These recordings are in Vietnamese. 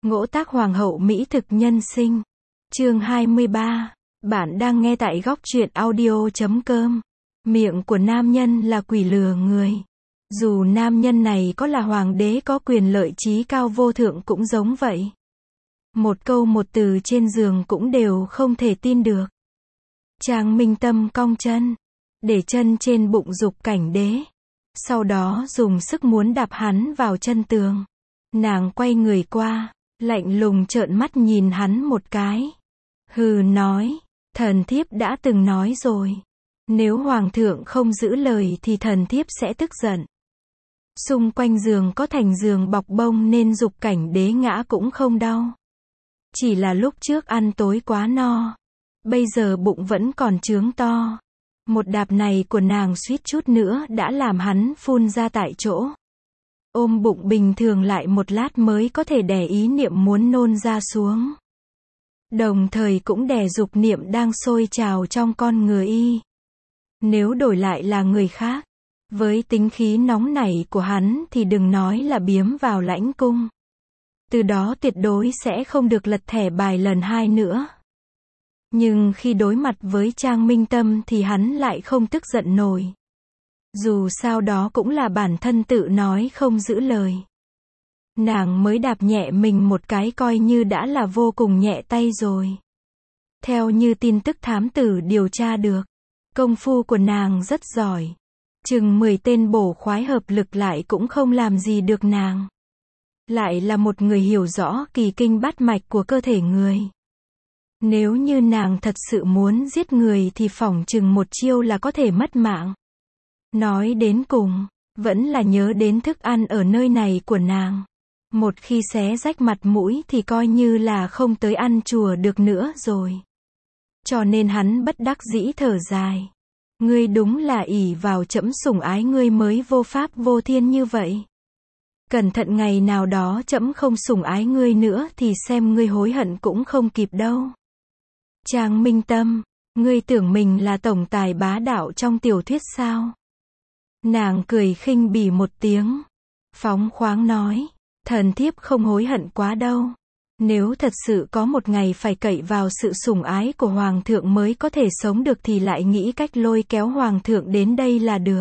Ngỗ tác hoàng hậu mỹ thực nhân sinh. Chương 23. Bạn đang nghe tại góc truyện audio.com. Miệng của nam nhân là quỷ lừa người. Dù nam nhân này có là hoàng đế có quyền lợi trí cao vô thượng cũng giống vậy. Một câu một từ trên giường cũng đều không thể tin được. Trang Minh Tâm cong chân, để chân trên bụng Dục Cảnh Đế. Sau đó dùng sức muốn đạp hắn vào chân tường. Nàng quay người qua, lạnh lùng trợn mắt nhìn hắn một cái. Hừ nói, thần thiếp đã từng nói rồi. Nếu hoàng thượng không giữ lời thì thần thiếp sẽ tức giận. Xung quanh giường có thành giường bọc bông nên Dục Cảnh Đế ngã cũng không đau. Chỉ là lúc trước ăn tối quá no. Bây giờ bụng vẫn còn trướng to. Một đạp này của nàng suýt chút nữa đã làm hắn phun ra tại chỗ. Ôm bụng bình thường lại một lát mới có thể đè ý niệm muốn nôn ra xuống. Đồng thời cũng đè dục niệm đang sôi trào trong con người y. Nếu đổi lại là người khác, với tính khí nóng nảy của hắn thì đừng nói là biếm vào lãnh cung. Từ đó tuyệt đối sẽ không được lật thẻ bài lần hai nữa. Nhưng khi đối mặt với Trang Minh Tâm thì hắn lại không tức giận nổi. Dù sao đó cũng là bản thân tự nói không giữ lời. Nàng mới đạp nhẹ mình một cái coi như đã là vô cùng nhẹ tay rồi. Theo như tin tức thám tử điều tra được, công phu của nàng rất giỏi. Chừng 10 tên bổ khoái hợp lực lại cũng không làm gì được nàng. Lại là một người hiểu rõ kỳ kinh bát mạch của cơ thể người. Nếu như nàng thật sự muốn giết người thì phỏng chừng một chiêu là có thể mất mạng. Nói đến cùng, vẫn là nhớ đến thức ăn ở nơi này của nàng. Một khi xé rách mặt mũi thì coi như là không tới ăn chùa được nữa rồi. Cho nên hắn bất đắc dĩ thở dài. Ngươi đúng là ỷ vào trẫm sủng ái ngươi mới vô pháp vô thiên như vậy. Cẩn thận ngày nào đó trẫm không sủng ái ngươi nữa thì xem ngươi hối hận cũng không kịp đâu. Trang Minh Tâm, ngươi tưởng mình là tổng tài bá đạo trong tiểu thuyết sao? Nàng cười khinh bỉ một tiếng, phóng khoáng nói, thần thiếp không hối hận quá đâu. Nếu thật sự có một ngày phải cậy vào sự sủng ái của hoàng thượng mới có thể sống được thì lại nghĩ cách lôi kéo hoàng thượng đến đây là được.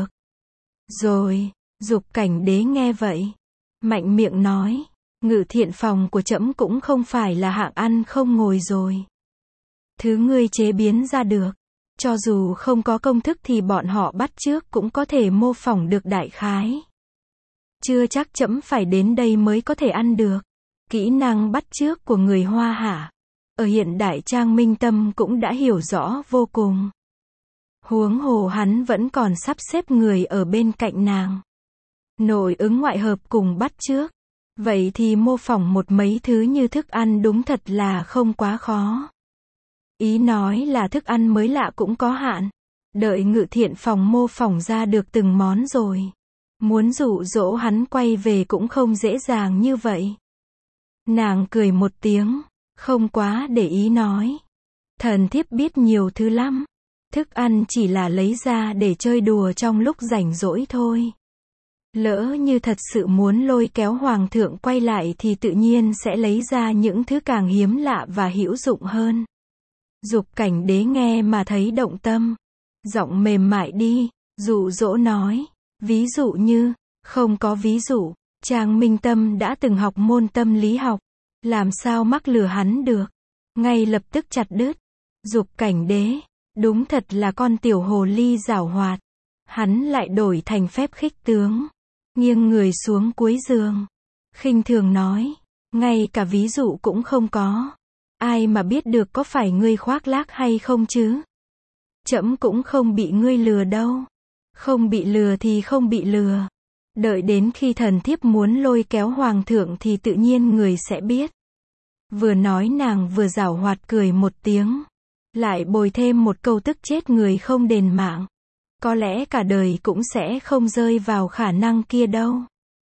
Rồi, Dục Cảnh Đế nghe vậy, mạnh miệng nói, ngự thiện phòng của trẫm cũng không phải là hạng ăn không ngồi rồi. Thứ ngươi chế biến ra được, cho dù không có công thức thì bọn họ bắt chước cũng có thể mô phỏng được đại khái. Chưa chắc trẫm phải đến đây mới có thể ăn được. Kỹ năng bắt chước của người Hoa hả? Ở hiện đại Trang Minh Tâm cũng đã hiểu rõ vô cùng. Huống hồ hắn vẫn còn sắp xếp người ở bên cạnh nàng. Nội ứng ngoại hợp cùng bắt chước. Vậy thì mô phỏng một mấy thứ như thức ăn đúng thật là không quá khó. Ý nói là thức ăn mới lạ cũng có hạn. Đợi ngự thiện phòng mô phỏng ra được từng món rồi. Muốn dụ dỗ hắn quay về cũng không dễ dàng như vậy. Nàng cười một tiếng, không quá để ý nói. Thần thiếp biết nhiều thứ lắm. Thức ăn chỉ là lấy ra để chơi đùa trong lúc rảnh rỗi thôi. Lỡ như thật sự muốn lôi kéo hoàng thượng quay lại thì tự nhiên sẽ lấy ra những thứ càng hiếm lạ và hữu dụng hơn. Dục Cảnh Đế nghe mà thấy động tâm. Giọng mềm mại đi, dụ dỗ nói. Ví dụ như, không có ví dụ. Trang Minh Tâm đã từng học môn tâm lý học. Làm sao mắc lừa hắn được. Ngay lập tức chặt đứt. Dục Cảnh Đế, đúng thật là con tiểu hồ ly giảo hoạt. Hắn lại đổi thành phép khích tướng. Nghiêng người xuống cuối giường. Khinh thường nói. Ngay cả ví dụ cũng không có. Ai mà biết được có phải ngươi khoác lác hay không chứ? Trẫm cũng không bị ngươi lừa đâu. Không bị lừa thì không bị lừa. Đợi đến khi thần thiếp muốn lôi kéo hoàng thượng thì tự nhiên người sẽ biết. Vừa nói nàng vừa giảo hoạt cười một tiếng. Lại bồi thêm một câu tức chết người không đền mạng. Có lẽ cả đời cũng sẽ không rơi vào khả năng kia đâu.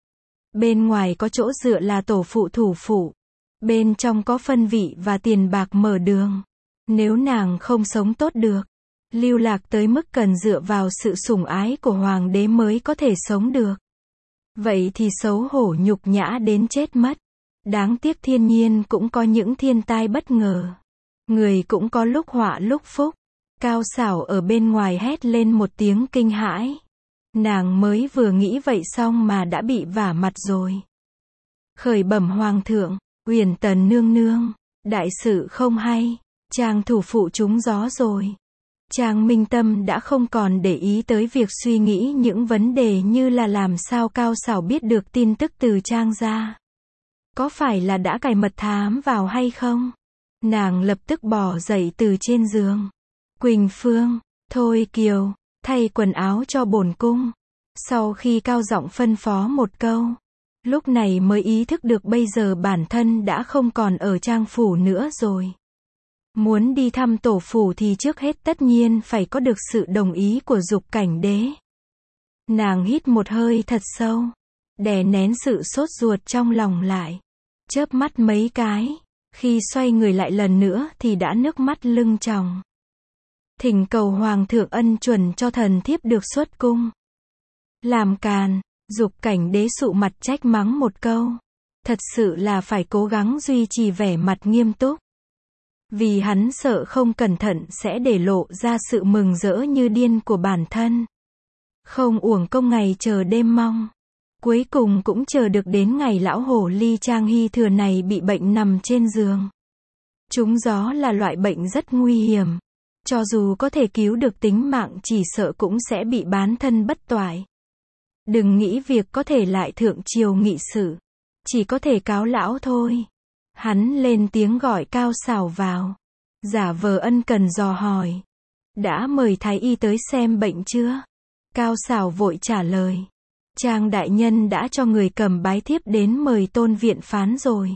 Bên ngoài có chỗ dựa là tổ phụ thủ phụ. Bên trong có phân vị và tiền bạc mở đường. Nếu nàng không sống tốt được, lưu lạc tới mức cần dựa vào sự sủng ái của hoàng đế mới có thể sống được. Vậy thì xấu hổ nhục nhã đến chết mất. Đáng tiếc thiên nhiên cũng có những thiên tai bất ngờ. Người cũng có lúc họa lúc phúc. Cao Xảo ở bên ngoài hét lên một tiếng kinh hãi. Nàng mới vừa nghĩ vậy xong mà đã bị vả mặt rồi. Khởi bẩm hoàng thượng, Uyển Tần nương nương, đại sự không hay, chàng thủ phụ trúng gió rồi. Trang Minh Tâm đã không còn để ý tới việc suy nghĩ những vấn đề như là làm sao Cao Xảo biết được tin tức từ Trang gia. Có phải là đã cài mật thám vào hay không? Nàng lập tức bò dậy từ trên giường. Quỳnh Phương, thôi Kiều, thay quần áo cho bổn cung. Sau khi cao giọng phân phó một câu, lúc này mới ý thức được bây giờ bản thân đã không còn ở Trang phủ nữa rồi. Muốn đi thăm tổ phủ thì trước hết tất nhiên phải có được sự đồng ý của Dục Cảnh Đế. Nàng hít một hơi thật sâu, đè nén sự sốt ruột trong lòng lại, chớp mắt mấy cái, khi xoay người lại lần nữa thì đã nước mắt lưng tròng. Thỉnh cầu hoàng thượng ân chuẩn cho thần thiếp được xuất cung. Làm càn, Dục Cảnh Đế sụ mặt trách mắng một câu. Thật sự là phải cố gắng duy trì vẻ mặt nghiêm túc. Vì hắn sợ không cẩn thận sẽ để lộ ra sự mừng rỡ như điên của bản thân. Không uổng công ngày chờ đêm mong. Cuối cùng cũng chờ được đến ngày lão hổ ly Trang Hy Thừa này bị bệnh nằm trên giường. Trúng gió là loại bệnh rất nguy hiểm. Cho dù có thể cứu được tính mạng chỉ sợ cũng sẽ bị bán thân bất toại. Đừng nghĩ việc có thể lại thượng triều nghị sự. Chỉ có thể cáo lão thôi. Hắn lên tiếng gọi Cao Xảo vào. Giả vờ ân cần dò hỏi. Đã mời thái y tới xem bệnh chưa? Cao Xảo vội trả lời. Trang đại nhân đã cho người cầm bái thiếp đến mời Tôn viện phán rồi.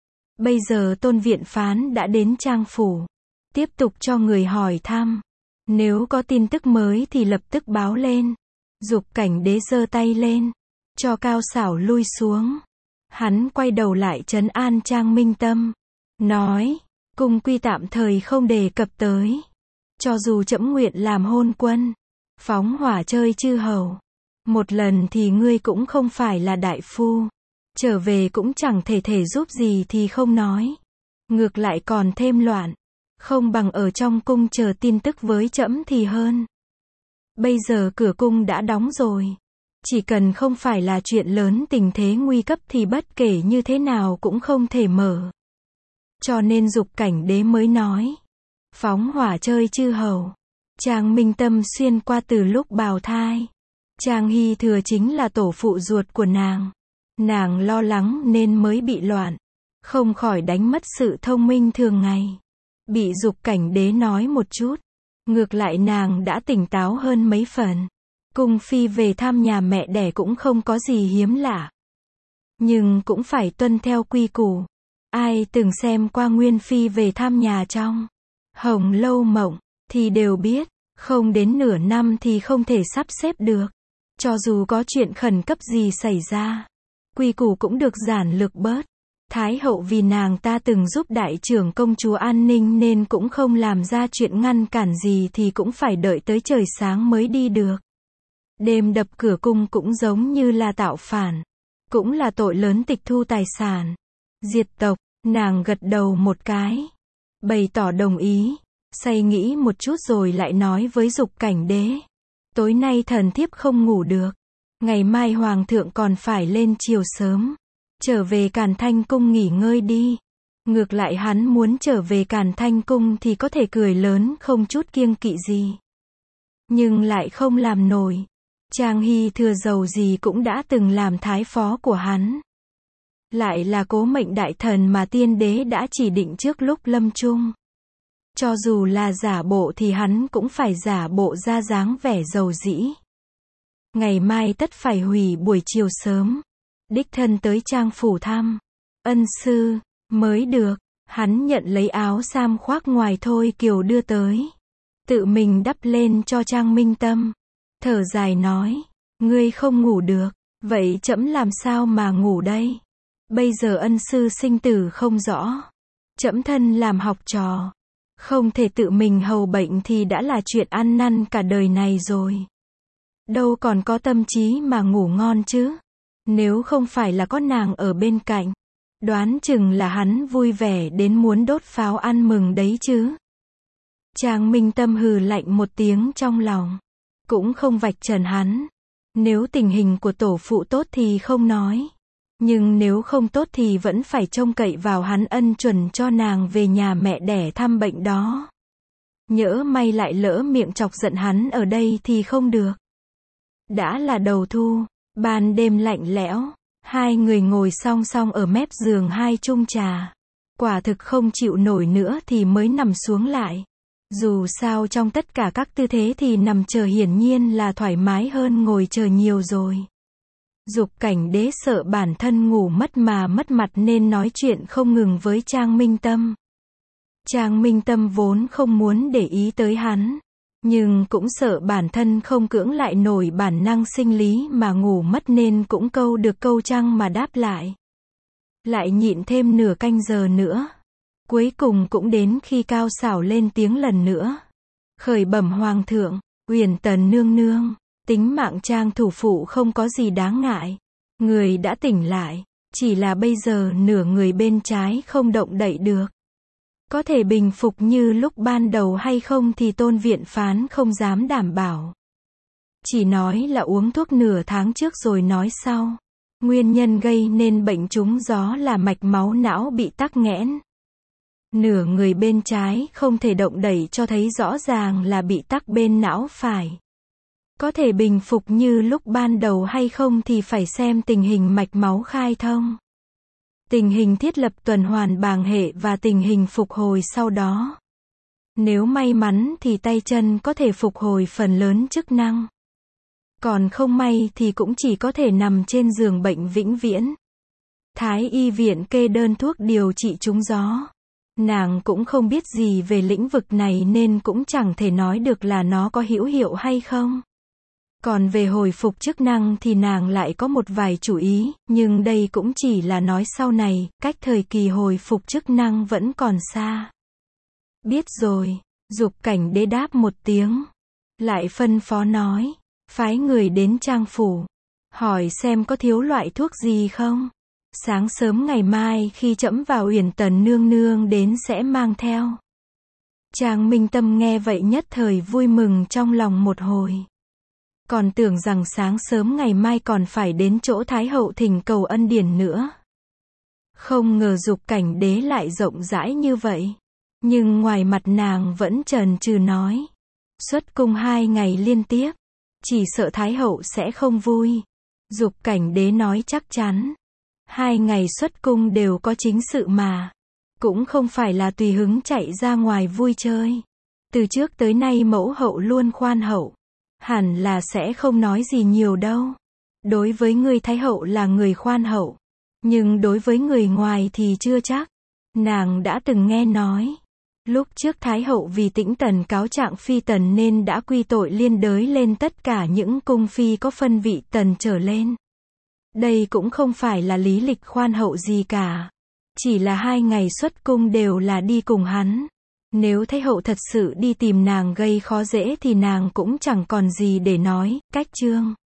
Bây giờ Tôn viện phán đã đến Trang phủ. Tiếp tục cho người hỏi thăm. Nếu có tin tức mới thì lập tức báo lên. Dục Cảnh Đế giơ tay lên, cho Cao Xảo lui xuống. Hắn quay đầu lại trấn an Trang Minh Tâm, nói, cung quy tạm thời không đề cập tới. Cho dù trẫm nguyện làm hôn quân, phóng hỏa chơi chư hầu, một lần thì ngươi cũng không phải là đại phu. Trở về cũng chẳng thể giúp gì thì không nói. Ngược lại còn thêm loạn. Không bằng ở trong cung chờ tin tức với trẫm thì hơn. Bây giờ cửa cung đã đóng rồi. Chỉ cần không phải là chuyện lớn tình thế nguy cấp thì bất kể như thế nào cũng không thể mở. Cho nên Dục Cảnh Đế mới nói. Phóng hỏa chơi chư hầu. Trang Minh Tâm xuyên qua từ lúc bào thai. Trang Hy Thừa chính là tổ phụ ruột của nàng. Nàng lo lắng nên mới bị loạn. Không khỏi đánh mất sự thông minh thường ngày. Bị Dục Cảnh Đế nói một chút. Ngược lại nàng đã tỉnh táo hơn mấy phần. Cung phi về thăm nhà mẹ đẻ cũng không có gì hiếm lạ. Nhưng cũng phải tuân theo quy củ. Ai từng xem qua Nguyên Phi về thăm nhà trong Hồng Lâu Mộng thì đều biết, không đến nửa năm thì không thể sắp xếp được. Cho dù có chuyện khẩn cấp gì xảy ra, quy củ cũng được giản lược bớt. Thái hậu vì nàng ta từng giúp đại trưởng công chúa an ninh nên cũng không làm ra chuyện ngăn cản gì thì cũng phải đợi tới trời sáng mới đi được. Đêm đập cửa cung cũng giống như là tạo phản. Cũng là tội lớn tịch thu tài sản. Diệt tộc, nàng gật đầu một cái. Bày tỏ đồng ý. Say nghĩ một chút rồi lại nói với Dục Cảnh Đế. Tối nay thần thiếp không ngủ được. Ngày mai hoàng thượng còn phải lên chiều sớm. Trở về Càn Thanh Cung nghỉ ngơi đi. Ngược lại hắn muốn trở về Càn Thanh Cung thì có thể cười lớn không chút kiêng kỵ gì. Nhưng lại không làm nổi. Trang Hy Thừa giàu gì cũng đã từng làm thái phó của hắn. Lại là cố mệnh đại thần mà tiên đế đã chỉ định trước lúc lâm chung. Cho dù là giả bộ thì hắn cũng phải giả bộ ra dáng vẻ giàu dĩ. Ngày mai tất phải hủy buổi chiều sớm. Đích thân tới Trang phủ thăm ân sư mới được. Hắn nhận lấy áo sam khoác ngoài Thôi Kiều đưa tới. Tự mình đắp lên cho Trang Minh Tâm. Thở dài nói. Ngươi không ngủ được. Vậy trẫm làm sao mà ngủ đây? Bây giờ ân sư sinh tử không rõ. Trẫm thân làm học trò. Không thể tự mình hầu bệnh thì đã là chuyện ăn năn cả đời này rồi. Đâu còn có tâm trí mà ngủ ngon chứ. Nếu không phải là có nàng ở bên cạnh. Đoán chừng là hắn vui vẻ đến muốn đốt pháo ăn mừng đấy chứ. Trang Minh Tâm hừ lạnh một tiếng trong lòng. Cũng không vạch trần hắn. Nếu tình hình của tổ phụ tốt thì không nói. Nhưng nếu không tốt thì vẫn phải trông cậy vào hắn ân chuẩn cho nàng về nhà mẹ đẻ thăm bệnh đó. Nhỡ may lại lỡ miệng chọc giận hắn ở đây thì không được. Đã là đầu thu, ban đêm lạnh lẽo, hai người ngồi song song ở mép giường hai chung trà. Quả thực không chịu nổi nữa thì mới nằm xuống lại. Dù sao trong tất cả các tư thế thì nằm chờ hiển nhiên là thoải mái hơn ngồi chờ nhiều rồi. Dục Cảnh Đế sợ bản thân ngủ mất mà mất mặt nên nói chuyện không ngừng với Trang Minh Tâm. Trang Minh Tâm vốn không muốn để ý tới hắn, nhưng cũng sợ bản thân không cưỡng lại nổi bản năng sinh lý mà ngủ mất nên cũng câu được câu trăng mà đáp lại. Lại nhịn thêm nửa canh giờ nữa. Cuối cùng cũng đến khi Cao Xảo lên tiếng lần nữa. Khởi bẩm Hoàng thượng, Uyển Tần nương nương, tính mạng Trang thủ phụ không có gì đáng ngại. Người đã tỉnh lại, chỉ là bây giờ nửa người bên trái không động đậy được. Có thể bình phục như lúc ban đầu hay không thì Tôn viện phán không dám đảm bảo. Chỉ nói là uống thuốc nửa tháng trước rồi nói sau. Nguyên nhân gây nên bệnh trúng gió là mạch máu não bị tắc nghẽn. Nửa người bên trái không thể động đậy cho thấy rõ ràng là bị tắc bên não phải. Có thể bình phục như lúc ban đầu hay không thì phải xem tình hình mạch máu khai thông, tình hình thiết lập tuần hoàn bàng hệ và tình hình phục hồi sau đó. Nếu may mắn thì tay chân có thể phục hồi phần lớn chức năng. Còn không may thì cũng chỉ có thể nằm trên giường bệnh vĩnh viễn. Thái y viện kê đơn thuốc điều trị trúng gió. Nàng cũng không biết gì về lĩnh vực này nên cũng chẳng thể nói được là nó có hữu hiệu hay không. Còn về hồi phục chức năng thì nàng lại có một vài chủ ý, nhưng đây cũng chỉ là nói sau này, cách thời kỳ hồi phục chức năng vẫn còn xa. Biết rồi, Dục Cảnh Đế đáp một tiếng. Lại phân phó nói, phái người đến Trang phủ, hỏi xem có thiếu loại thuốc gì không. Sáng sớm ngày mai khi trẫm vào Uyển Tần nương nương đến sẽ mang theo. Trang Minh Tâm nghe vậy nhất thời vui mừng trong lòng một hồi. Còn tưởng rằng sáng sớm ngày mai còn phải đến chỗ Thái hậu thỉnh cầu ân điển nữa. Không ngờ Dục Cảnh Đế lại rộng rãi như vậy. Nhưng ngoài mặt nàng vẫn chần chừ nói. Xuất cung 2 ngày liên tiếp. Chỉ sợ Thái hậu sẽ không vui. Dục Cảnh Đế nói chắc chắn. 2 ngày xuất cung đều có chính sự mà. Cũng không phải là tùy hứng chạy ra ngoài vui chơi. Từ trước tới nay mẫu hậu luôn khoan hậu. Hẳn là sẽ không nói gì nhiều đâu. Đối với người Thái hậu là người khoan hậu. Nhưng đối với người ngoài thì chưa chắc. Nàng đã từng nghe nói. Lúc trước Thái hậu vì Tĩnh Tần cáo trạng phi tần nên đã quy tội liên đới lên tất cả những cung phi có phân vị tần trở lên. Đây cũng không phải là lý lịch khoan hậu gì cả. Chỉ là 2 ngày xuất cung đều là đi cùng hắn. Nếu Thái hậu thật sự đi tìm nàng gây khó dễ thì nàng cũng chẳng còn gì để nói, cách chương.